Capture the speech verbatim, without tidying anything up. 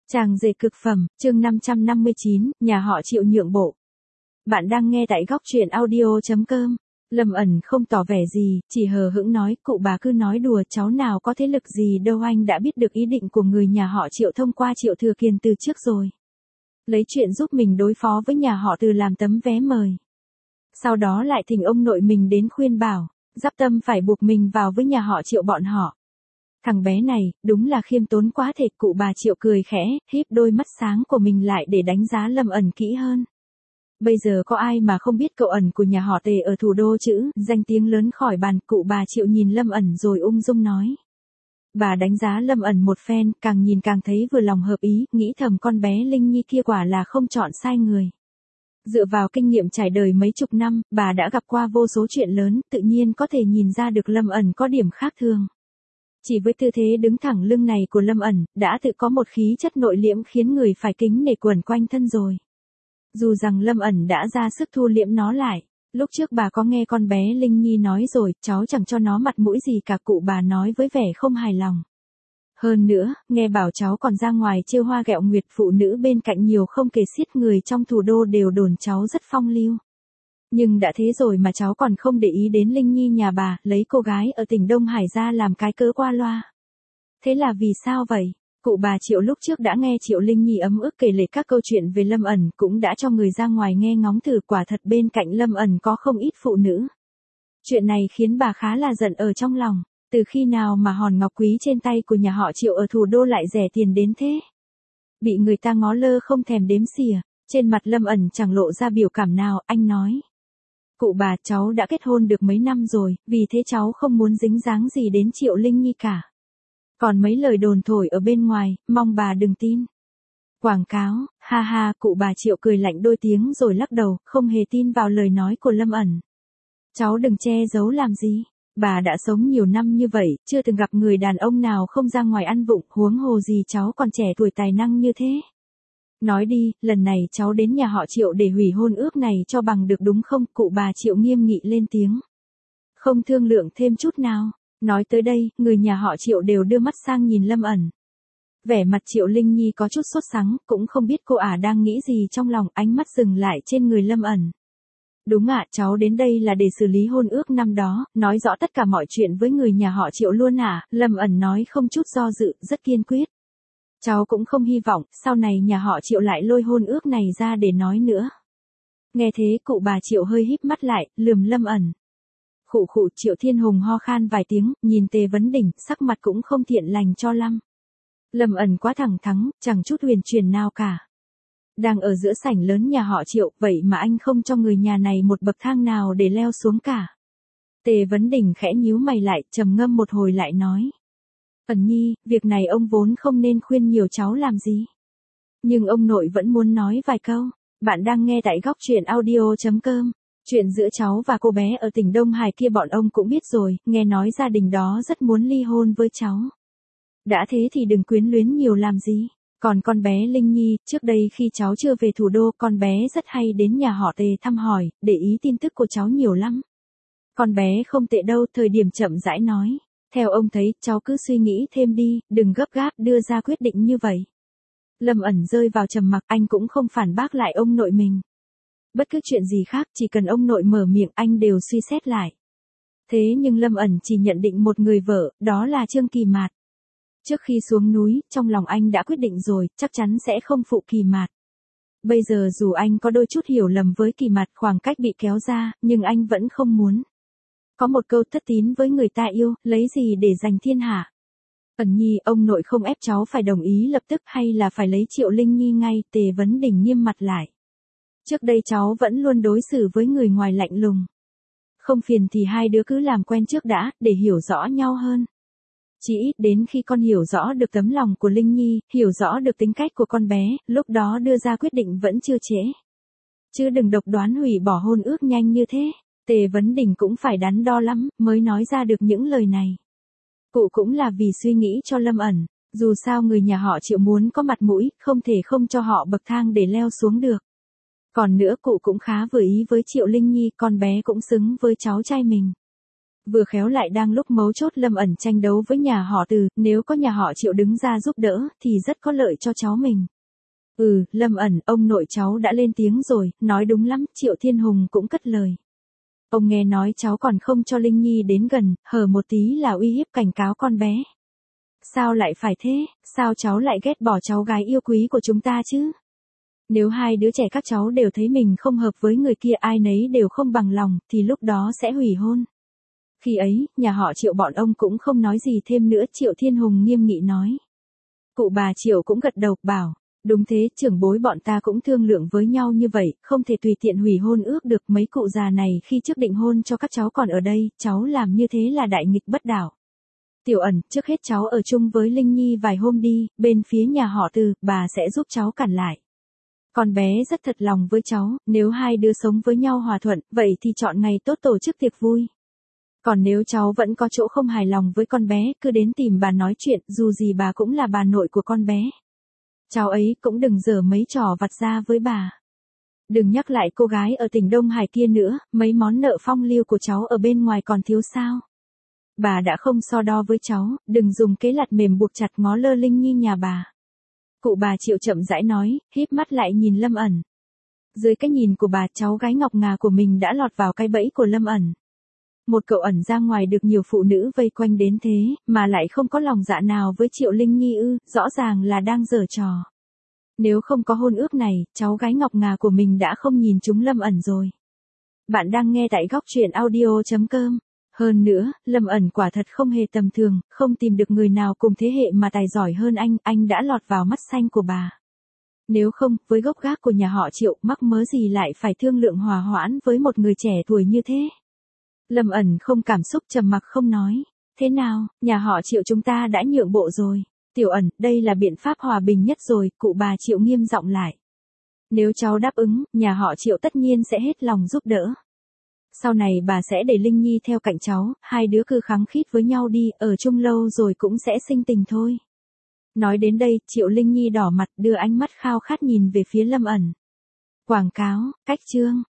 Chàng rể cực phẩm, chương năm trăm năm mươi chín, nhà họ Triệu nhượng bộ. Bạn đang nghe tại góc truyện audio chấm com. Lâm ẩn không tỏ vẻ gì, chỉ hờ hững nói, cụ bà cứ nói đùa, cháu nào có thế lực gì đâu, anh đã biết được ý định của người nhà họ Triệu thông qua Triệu Thừa Kiền từ trước rồi. Lấy chuyện giúp mình đối phó với nhà họ Từ làm tấm vé mời. Sau đó lại thỉnh ông nội mình đến khuyên bảo, giáp tâm phải buộc mình vào với nhà họ Triệu bọn họ. Thằng bé này, đúng là khiêm tốn quá thể. Cụ bà Triệu cười khẽ, híp đôi mắt sáng của mình lại để đánh giá Lâm ẩn kỹ hơn. Bây giờ có ai mà không biết cậu ẩn của nhà họ Tề ở thủ đô chứ, danh tiếng lớn khỏi bàn. Cụ bà Triệu nhìn Lâm ẩn rồi ung dung nói. Bà đánh giá Lâm ẩn một phen, càng nhìn càng thấy vừa lòng hợp ý, nghĩ thầm con bé Linh Nhi kia quả là không chọn sai người. Dựa vào kinh nghiệm trải đời mấy chục năm, bà đã gặp qua vô số chuyện lớn, tự nhiên có thể nhìn ra được Lâm ẩn có điểm khác thường. Chỉ với tư thế đứng thẳng lưng này của Lâm ẩn, đã tự có một khí chất nội liễm khiến người phải kính nể quẩn quanh thân rồi. Dù rằng Lâm ẩn đã ra sức thu liễm nó lại. Lúc trước bà có nghe con bé Linh Nhi nói rồi, cháu chẳng cho nó mặt mũi gì cả, cụ bà nói với vẻ không hài lòng. Hơn nữa, nghe bảo cháu còn ra ngoài trêu hoa ghẹo nguyệt, phụ nữ bên cạnh nhiều không kể xiết, người trong thủ đô đều đồn cháu rất phong lưu. Nhưng đã thế rồi mà cháu còn không để ý đến Linh Nhi nhà bà, lấy cô gái ở tỉnh Đông Hải ra làm cái cớ qua loa. Thế là vì sao vậy? Cụ bà Triệu lúc trước đã nghe Triệu Linh Nhi ấm ức kể lể các câu chuyện về Lâm ẩn, cũng đã cho người ra ngoài nghe ngóng thử, quả thật bên cạnh Lâm ẩn có không ít phụ nữ. Chuyện này khiến bà khá là giận ở trong lòng, từ khi nào mà hòn ngọc quý trên tay của nhà họ Triệu ở thủ đô lại rẻ tiền đến thế? Bị người ta ngó lơ không thèm đếm xỉa, trên mặt Lâm ẩn chẳng lộ ra biểu cảm nào, anh nói. Cụ bà, cháu đã kết hôn được mấy năm rồi, vì thế cháu không muốn dính dáng gì đến Triệu Linh Nhi cả. Còn mấy lời đồn thổi ở bên ngoài, mong bà đừng tin. Quảng cáo, ha ha, cụ bà Triệu cười lạnh đôi tiếng rồi lắc đầu, không hề tin vào lời nói của Lâm ẩn. Cháu đừng che giấu làm gì. Bà đã sống nhiều năm như vậy, chưa từng gặp người đàn ông nào không ra ngoài ăn vụng, huống hồ gì cháu còn trẻ tuổi tài năng như thế. Nói đi, lần này cháu đến nhà họ Triệu để hủy hôn ước này cho bằng được đúng không? Cụ bà Triệu nghiêm nghị lên tiếng. Không thương lượng thêm chút nào. Nói tới đây, người nhà họ Triệu đều đưa mắt sang nhìn Lâm ẩn. Vẻ mặt Triệu Linh Nhi có chút sốt sắng, cũng không biết cô ả đang nghĩ gì trong lòng, ánh mắt dừng lại trên người Lâm ẩn. Đúng ạ, cháu đến đây là để xử lý hôn ước năm đó, nói rõ tất cả mọi chuyện với người nhà họ Triệu luôn ạ, Lâm ẩn nói không chút do dự, rất kiên quyết. Cháu cũng không hy vọng, sau này nhà họ Triệu lại lôi hôn ước này ra để nói nữa. Nghe thế, cụ bà Triệu hơi híp mắt lại, lườm Lâm ẩn. Khụ khụ, Triệu Thiên Hùng ho khan vài tiếng, nhìn Tề Vấn Đỉnh, sắc mặt cũng không thiện lành cho lắm. Lâm ẩn quá thẳng thắn, chẳng chút huyền chuyển nào cả. Đang ở giữa sảnh lớn nhà họ Triệu, vậy mà anh không cho người nhà này một bậc thang nào để leo xuống cả. Tề Vấn Đỉnh khẽ nhíu mày lại, trầm ngâm một hồi lại nói. Ẩn Nhi, việc này ông vốn không nên khuyên nhiều cháu làm gì. Nhưng ông nội vẫn muốn nói vài câu. Bạn đang nghe tại góc truyện audio chấm com. Chuyện giữa cháu và cô bé ở tỉnh Đông Hải kia bọn ông cũng biết rồi, nghe nói gia đình đó rất muốn ly hôn với cháu. Đã thế thì đừng quyến luyến nhiều làm gì. Còn con bé Linh Nhi, trước đây khi cháu chưa về thủ đô, con bé rất hay đến nhà họ Tề thăm hỏi, để ý tin tức của cháu nhiều lắm. Con bé không tệ đâu, thời điểm chậm rãi nói. Theo ông thấy, cháu cứ suy nghĩ thêm đi, đừng gấp gáp đưa ra quyết định như vậy. Lâm ẩn rơi vào trầm mặc, anh cũng không phản bác lại ông nội mình. Bất cứ chuyện gì khác, chỉ cần ông nội mở miệng anh đều suy xét lại. Thế nhưng Lâm ẩn chỉ nhận định một người vợ, đó là Trương Kỳ Mạt. Trước khi xuống núi, trong lòng anh đã quyết định rồi, chắc chắn sẽ không phụ Kỳ Mạt. Bây giờ dù anh có đôi chút hiểu lầm với Kỳ Mạt, khoảng cách bị kéo ra, nhưng anh vẫn không muốn. Có một câu thất tín với người ta yêu, lấy gì để giành thiên hạ. Ẩn Nhi, ông nội không ép cháu phải đồng ý lập tức hay là phải lấy Triệu Linh Nhi ngay, Tề Vấn Đỉnh nghiêm mặt lại. Trước đây cháu vẫn luôn đối xử với người ngoài lạnh lùng. Không phiền thì hai đứa cứ làm quen trước đã, để hiểu rõ nhau hơn. Chỉ ít đến khi con hiểu rõ được tấm lòng của Linh Nhi, hiểu rõ được tính cách của con bé, lúc đó đưa ra quyết định vẫn chưa trễ. Chứ đừng độc đoán hủy bỏ hôn ước nhanh như thế. Tề Vấn Đỉnh cũng phải đắn đo lắm, mới nói ra được những lời này. Cụ cũng là vì suy nghĩ cho Lâm ẩn, dù sao người nhà họ Triệu muốn có mặt mũi, không thể không cho họ bậc thang để leo xuống được. Còn nữa cụ cũng khá vừa ý với Triệu Linh Nhi, con bé cũng xứng với cháu trai mình. Vừa khéo lại đang lúc mấu chốt Lâm ẩn tranh đấu với nhà họ Từ, nếu có nhà họ Triệu đứng ra giúp đỡ, thì rất có lợi cho cháu mình. Ừ, Lâm ẩn, ông nội cháu đã lên tiếng rồi, nói đúng lắm, Triệu Thiên Hùng cũng cất lời. Ông nghe nói cháu còn không cho Linh Nhi đến gần, hở một tí là uy hiếp cảnh cáo con bé. Sao lại phải thế, sao cháu lại ghét bỏ cháu gái yêu quý của chúng ta chứ? Nếu hai đứa trẻ các cháu đều thấy mình không hợp với người kia, ai nấy đều không bằng lòng, thì lúc đó sẽ hủy hôn. Khi ấy, nhà họ Triệu bọn ông cũng không nói gì thêm nữa, Triệu Thiên Hùng nghiêm nghị nói. Cụ bà Triệu cũng gật đầu, bảo, đúng thế, trưởng bối bọn ta cũng thương lượng với nhau như vậy, không thể tùy tiện hủy hôn ước được. Mấy cụ già này khi trước định hôn cho các cháu còn ở đây, cháu làm như thế là đại nghịch bất đạo. Tiểu ẩn, trước hết cháu ở chung với Linh Nhi vài hôm đi, bên phía nhà họ Từ, bà sẽ giúp cháu cản lại. Con bé rất thật lòng với cháu, nếu hai đứa sống với nhau hòa thuận, vậy thì chọn ngày tốt tổ chức tiệc vui. Còn nếu cháu vẫn có chỗ không hài lòng với con bé, cứ đến tìm bà nói chuyện, dù gì bà cũng là bà nội của con bé. Cháu ấy cũng đừng giở mấy trò vặt ra với bà. Đừng nhắc lại cô gái ở tỉnh Đông Hải kia nữa, mấy món nợ phong lưu của cháu ở bên ngoài còn thiếu sao. Bà đã không so đo với cháu, đừng dùng kế lạt mềm buộc chặt ngó lơ Linh Nhi nhà bà. Cụ bà Triệu chậm rãi nói, híp mắt lại nhìn Lâm ẩn. Dưới cái nhìn của bà, cháu gái ngọc ngà của mình đã lọt vào cái bẫy của Lâm ẩn. Một cậu ẩn ra ngoài được nhiều phụ nữ vây quanh đến thế, mà lại không có lòng dạ nào với Triệu Linh Nhi ư, rõ ràng là đang giở trò. Nếu không có hôn ước này, cháu gái ngọc ngà của mình đã không nhìn trúng Lâm ẩn rồi. Bạn đang nghe tại góc truyện audio chấm com. Hơn nữa, Lâm ẩn quả thật không hề tầm thường, không tìm được người nào cùng thế hệ mà tài giỏi hơn anh, anh đã lọt vào mắt xanh của bà. Nếu không, với gốc gác của nhà họ Triệu, mắc mớ gì lại phải thương lượng hòa hoãn với một người trẻ tuổi như thế. Lâm ẩn không cảm xúc, trầm mặc không nói. Thế nào, nhà họ Triệu chúng ta đã nhượng bộ rồi. Tiểu ẩn, đây là biện pháp hòa bình nhất rồi, cụ bà Triệu nghiêm giọng lại. Nếu cháu đáp ứng, nhà họ Triệu tất nhiên sẽ hết lòng giúp đỡ. Sau này bà sẽ để Linh Nhi theo cạnh cháu, hai đứa cứ khăng khít với nhau đi, ở chung lâu rồi cũng sẽ sinh tình thôi. Nói đến đây, Triệu Linh Nhi đỏ mặt, đưa ánh mắt khao khát nhìn về phía Lâm ẩn. Quảng cáo, cách chương.